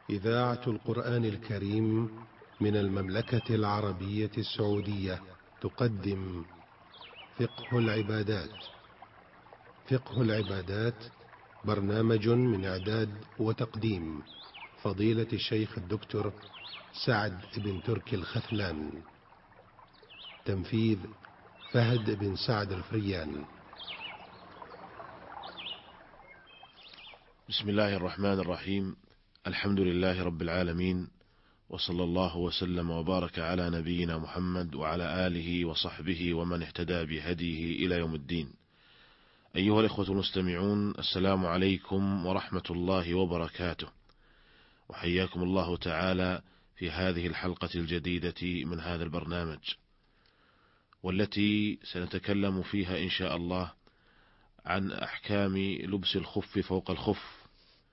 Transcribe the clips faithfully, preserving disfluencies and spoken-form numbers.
إذاعة القرآن الكريم من المملكة العربية السعودية تقدم فقه العبادات. فقه العبادات برنامج من إعداد وتقديم فضيلة الشيخ الدكتور سعد بن تركي الخثلان. تنفيذ فهد بن سعد الفريان. بسم الله الرحمن الرحيم. الحمد لله رب العالمين، وصلى الله وسلم وبارك على نبينا محمد وعلى آله وصحبه ومن اهتدى بهديه إلى يوم الدين. أيها الإخوة المستمعون، السلام عليكم ورحمة الله وبركاته، وحياكم الله تعالى في هذه الحلقة الجديدة من هذا البرنامج، والتي سنتكلم فيها إن شاء الله عن أحكام لبس الخف فوق الخف،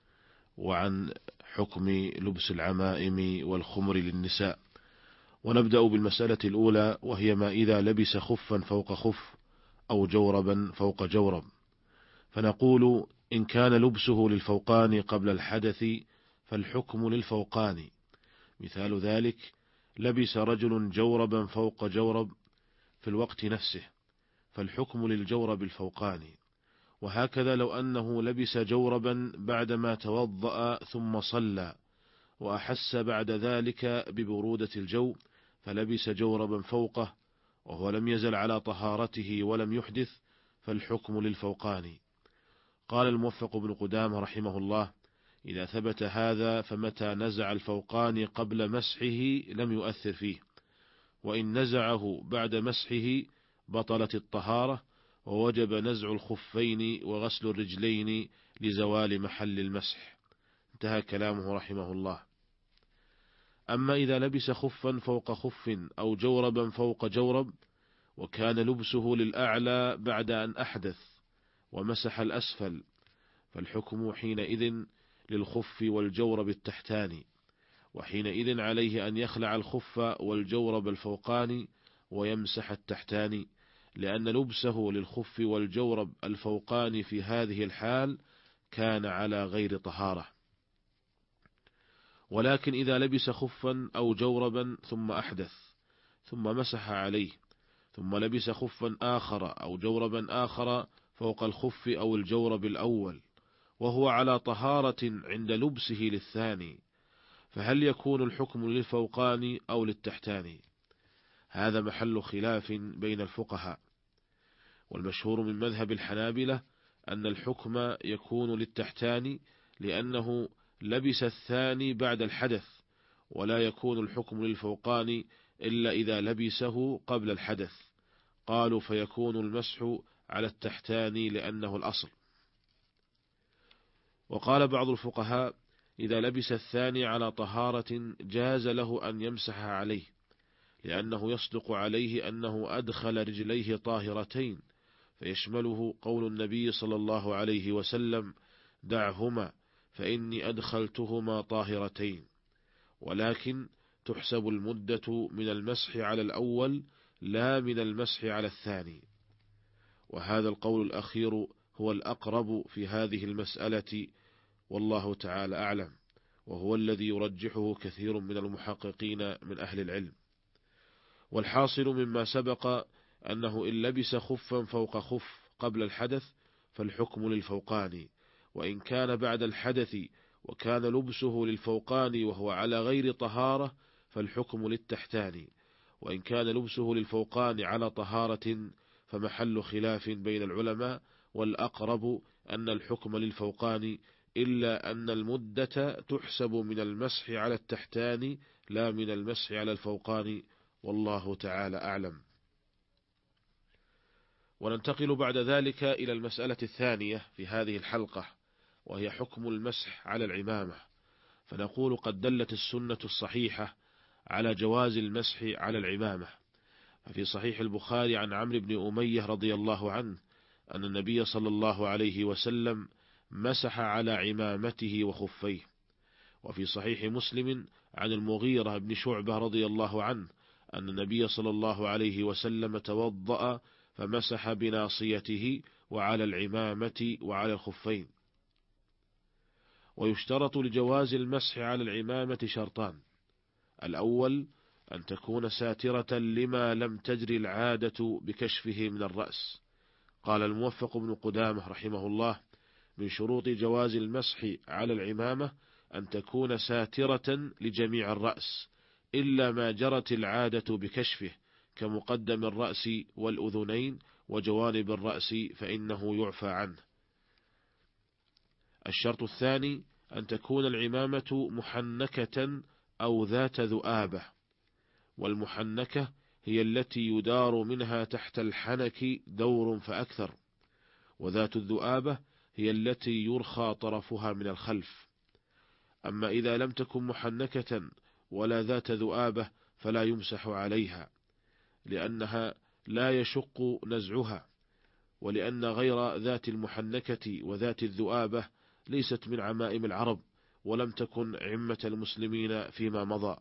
وعن حكم لبس العمائم والخمر للنساء. ونبدأ بالمسألة الأولى، وهي ما إذا لبس خفا فوق خف أو جوربا فوق جورب. فنقول إن كان لبسه للفوقان قبل الحدث فالحكم للفوقان. مثال ذلك: لبس رجل جوربا فوق جورب في الوقت نفسه، فالحكم للجورب الفوقاني. وهكذا لو أنه لبس جوربا بعدما توضأ ثم صلى وأحس بعد ذلك ببرودة الجو فلبس جوربا فوقه وهو لم يزل على طهارته ولم يحدث، فالحكم للفوقاني. قال الموفق بن قدامة رحمه الله: إذا ثبت هذا فمتى نزع الفوقاني قبل مسحه لم يؤثر فيه، وإن نزعه بعد مسحه بطلت الطهارة، ووجب نزع الخفين وغسل الرجلين لزوال محل المسح. انتهى كلامه رحمه الله. أما إذا لبس خفا فوق خف أو جوربا فوق جورب، وكان لبسه للأعلى بعد أن أحدث ومسح الأسفل، فالحكم حينئذ للخف والجورب التحتاني، وحينئذ عليه أن يخلع الخف والجورب الفوقاني ويمسح التحتاني، لأن لبسه للخف والجورب الفوقاني في هذه الحال كان على غير طهارة. ولكن إذا لبس خفا أو جوربا ثم أحدث ثم مسح عليه، ثم لبس خفا آخر أو جوربا آخر فوق الخف أو الجورب الأول وهو على طهارة عند لبسه للثاني، فهل يكون الحكم للفوقاني أو للتحتاني؟ هذا محل خلاف بين الفقهاء، والمشهور من مذهب الحنابلة أن الحكم يكون للتحتاني، لأنه لبس الثاني بعد الحدث، ولا يكون الحكم للفوقاني إلا إذا لبسه قبل الحدث. قالوا فيكون المسح على التحتاني لأنه الأصل. وقال بعض الفقهاء: إذا لبس الثاني على طهارة جاز له أن يمسح عليه، لأنه يصدق عليه أنه أدخل رجليه طاهرتين، فيشمله قول النبي صلى الله عليه وسلم: دعهما فإني أدخلتهما طاهرتين. ولكن تحسب المدة من المسح على الأول لا من المسح على الثاني، وهذا القول الأخير هو الأقرب في هذه المسألة، والله تعالى أعلم، وهو الذي يرجحه كثير من المحققين من أهل العلم. والحاصل مما سبق أنه إن لبس خفا فوق خف قبل الحدث فالحكم للفوقاني، وإن كان بعد الحدث وكان لبسه للفوقاني وهو على غير طهارة فالحكم للتحتاني، وإن كان لبسه للفوقاني على طهارة فمحل خلاف بين العلماء، والأقرب أن الحكم للفوقاني، إلا أن المدة تحسب من المسح على التحتاني لا من المسح على الفوقاني، والله تعالى أعلم. وننتقل بعد ذلك إلى المسألة الثانية في هذه الحلقة، وهي حكم المسح على العمامة. فنقول قد دلت السنة الصحيحة على جواز المسح على العمامة. ففي صحيح البخاري عن عمرو بن أمية رضي الله عنه أن النبي صلى الله عليه وسلم مسح على عمامته وخفيه. وفي صحيح مسلم عن المغيرة بن شعبة رضي الله عنه أن النبي صلى الله عليه وسلم توضأ فمسح بناصيته وعلى العمامة وعلى الخفين. ويشترط لجواز المسح على العمامة شرطان: الأول أن تكون ساترة لما لم تجري العادة بكشفه من الرأس. قال الموفق بن قدامة رحمه الله: من شروط جواز المسح على العمامة أن تكون ساترة لجميع الرأس إلا ما جرت العادة بكشفه كمقدم الرأس والأذنين وجوانب الرأس، فإنه يعفى عنه. الشرط الثاني أن تكون العمامة محنكة أو ذات ذؤابة، والمحنكة هي التي يدار منها تحت الحنك دور فأكثر، وذات الذؤابة هي التي يرخى طرفها من الخلف. أما إذا لم تكن محنكة ولا ذات ذؤابة فلا يمسح عليها، لأنها لا يشق نزعها، ولأن غير ذات المحنكة وذات الذؤابة ليست من عمائم العرب، ولم تكن عمة المسلمين فيما مضى.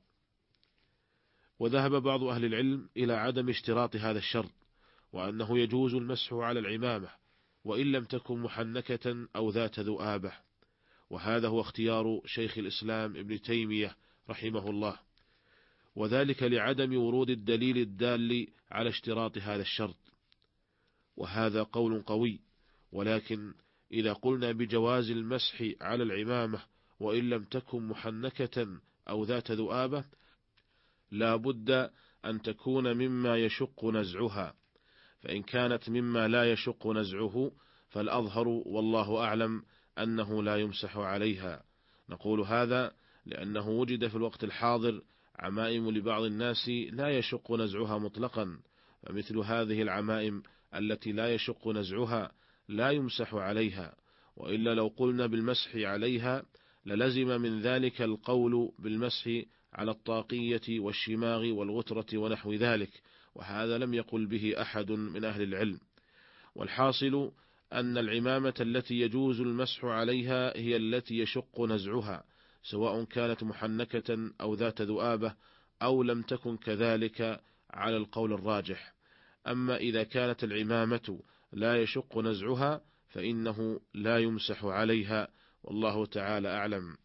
وذهب بعض أهل العلم إلى عدم اشتراط هذا الشرط، وأنه يجوز المسح على العمامة وإن لم تكن محنكة أو ذات ذؤابة، وهذا هو اختيار شيخ الإسلام ابن تيمية رحمه الله، وذلك لعدم ورود الدليل الدال على اشتراط هذا الشرط، وهذا قول قوي. ولكن إذا قلنا بجواز المسح على العمامة وإن لم تكن محنكة أو ذات ذؤابة، لا بد أن تكون مما يشق نزعها، فإن كانت مما لا يشق نزعه فالأظهر والله أعلم أنه لا يمسح عليها. نقول هذا لأنه وجد في الوقت الحاضر عمائم لبعض الناس لا يشق نزعها مطلقا، فمثل هذه العمائم التي لا يشق نزعها لا يمسح عليها، وإلا لو قلنا بالمسح عليها للزم من ذلك القول بالمسح على الطاقية والشماغ والغترة ونحو ذلك، وهذا لم يقل به أحد من أهل العلم. والحاصل أن العمامة التي يجوز المسح عليها هي التي يشق نزعها، سواء كانت محنكة أو ذات ذؤابة أو لم تكن كذلك على القول الراجح. أما إذا كانت العمامة لا يشق نزعها فإنه لا يمسح عليها، والله تعالى أعلم.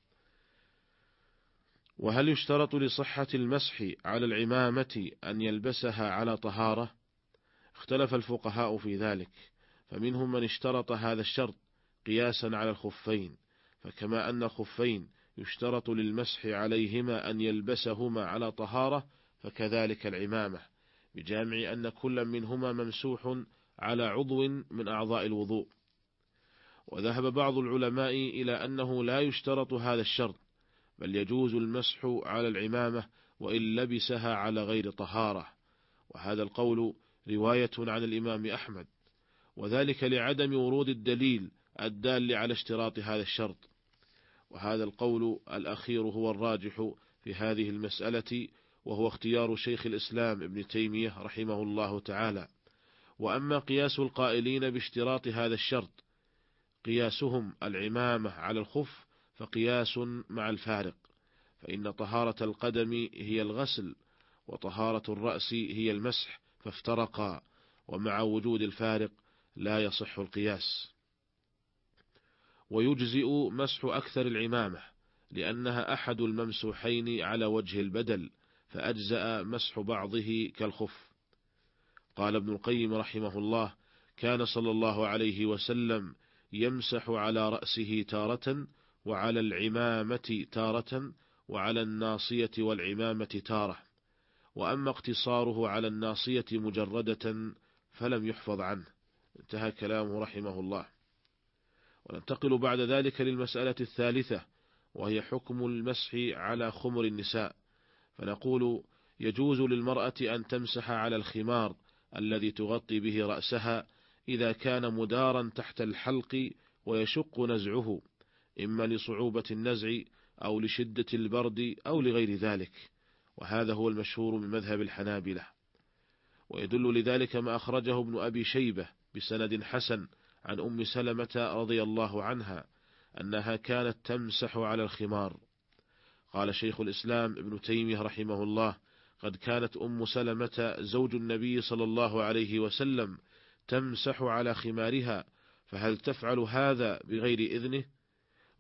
وهل يشترط لصحة المسح على العمامة أن يلبسها على طهارة؟ اختلف الفقهاء في ذلك، فمنهم من اشترط هذا الشرط قياسا على الخفين، فكما أن الخفين يشترط للمسح عليهما أن يلبسهما على طهارة فكذلك العمامة، بجامع أن كل منهما ممسوح على عضو من أعضاء الوضوء. وذهب بعض العلماء إلى أنه لا يشترط هذا الشرط، بل يجوز المسح على العمامة وإن لبسها على غير طهارة، وهذا القول رواية عن الإمام أحمد، وذلك لعدم ورود الدليل الدال على اشتراط هذا الشرط، وهذا القول الأخير هو الراجح في هذه المسألة، وهو اختيار شيخ الإسلام ابن تيمية رحمه الله تعالى. وأما قياس القائلين باشتراط هذا الشرط قياسهم العمامة على الخف فقياس مع الفارق، فإن طهارة القدم هي الغسل وطهارة الرأس هي المسح، فافترقا، ومع وجود الفارق لا يصح القياس. ويجزئ مسح أكثر العمامة لأنها أحد الممسوحين على وجه البدل، فأجزأ مسح بعضه كالخف. قال ابن القيم رحمه الله: كان صلى الله عليه وسلم يمسح على رأسه تارة، وعلى العمامة تارة، وعلى الناصية والعمامة تارة، وأما اقتصاره على الناصية مجردة فلم يحفظ عنه. انتهى كلامه رحمه الله. وننتقل بعد ذلك للمسألة الثالثة، وهي حكم المسح على خمر النساء. فنقول: يجوز للمرأة أن تمسح على الخمار الذي تغطي به رأسها إذا كان مدارا تحت الحلق ويشق نزعه، إما لصعوبة النزع أو لشدة البرد أو لغير ذلك، وهذا هو المشهور من مذهب الحنابلة. ويدل لذلك ما أخرجه ابن أبي شيبة بسند حسن عن أم سلمة رضي الله عنها أنها كانت تمسح على الخمار. قال شيخ الإسلام ابن تيمية رحمه الله: قد كانت أم سلمة زوج النبي صلى الله عليه وسلم تمسح على خمارها، فهل تفعل هذا بغير إذنه؟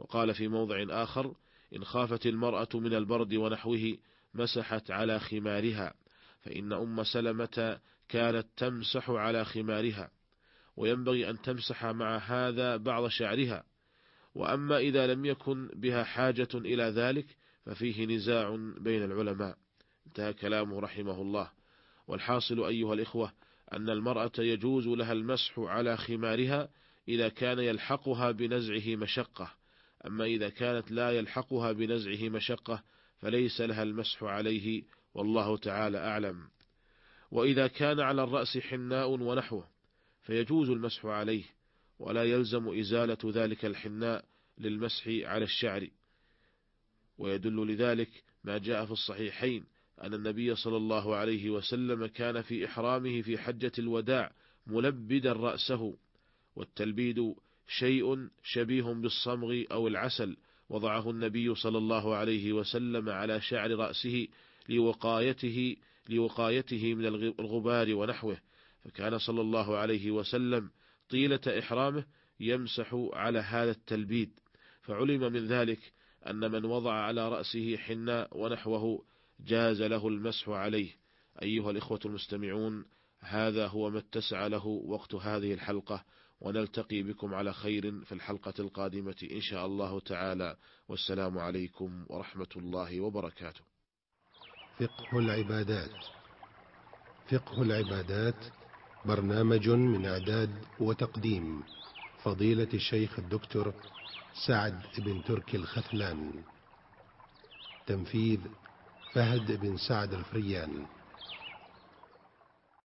وقال في موضع آخر: إن خافت المرأة من البرد ونحوه مسحت على خمارها، فإن أم سلمة كانت تمسح على خمارها، وينبغي أن تمسح مع هذا بعض شعرها. وأما إذا لم يكن بها حاجة إلى ذلك ففيه نزاع بين العلماء. انتهى كلامه رحمه الله. والحاصل أيها الإخوة أن المرأة يجوز لها المسح على خمارها إذا كان يلحقها بنزعه مشقة، أما إذا كانت لا يلحقها بنزعه مشقة فليس لها المسح عليه، والله تعالى أعلم. وإذا كان على الرأس حناء ونحوه فيجوز المسح عليه، ولا يلزم إزالة ذلك الحناء للمسح على الشعر. ويدل لذلك ما جاء في الصحيحين أن النبي صلى الله عليه وسلم كان في إحرامه في حجة الوداع ملبدا رأسه، والتلبيد شيء شبيه بالصمغ أو العسل، وضعه النبي صلى الله عليه وسلم على شعر رأسه لوقايته لوقايته من الغبار ونحوه، فكان صلى الله عليه وسلم طيلة إحرامه يمسح على هذا التلبيد. فعلم من ذلك أن من وضع على رأسه حناء ونحوه جاز له المسح عليه. أيها الإخوة المستمعون، هذا هو ما اتسع له وقت هذه الحلقة، ونلتقي بكم على خير في الحلقة القادمة إن شاء الله تعالى، والسلام عليكم ورحمة الله وبركاته. فقه العبادات. فقه العبادات برنامج من إعداد وتقديم فضيلة الشيخ الدكتور سعد بن تركي الخثلان. تنفيذ فهد بن سعد الفريان.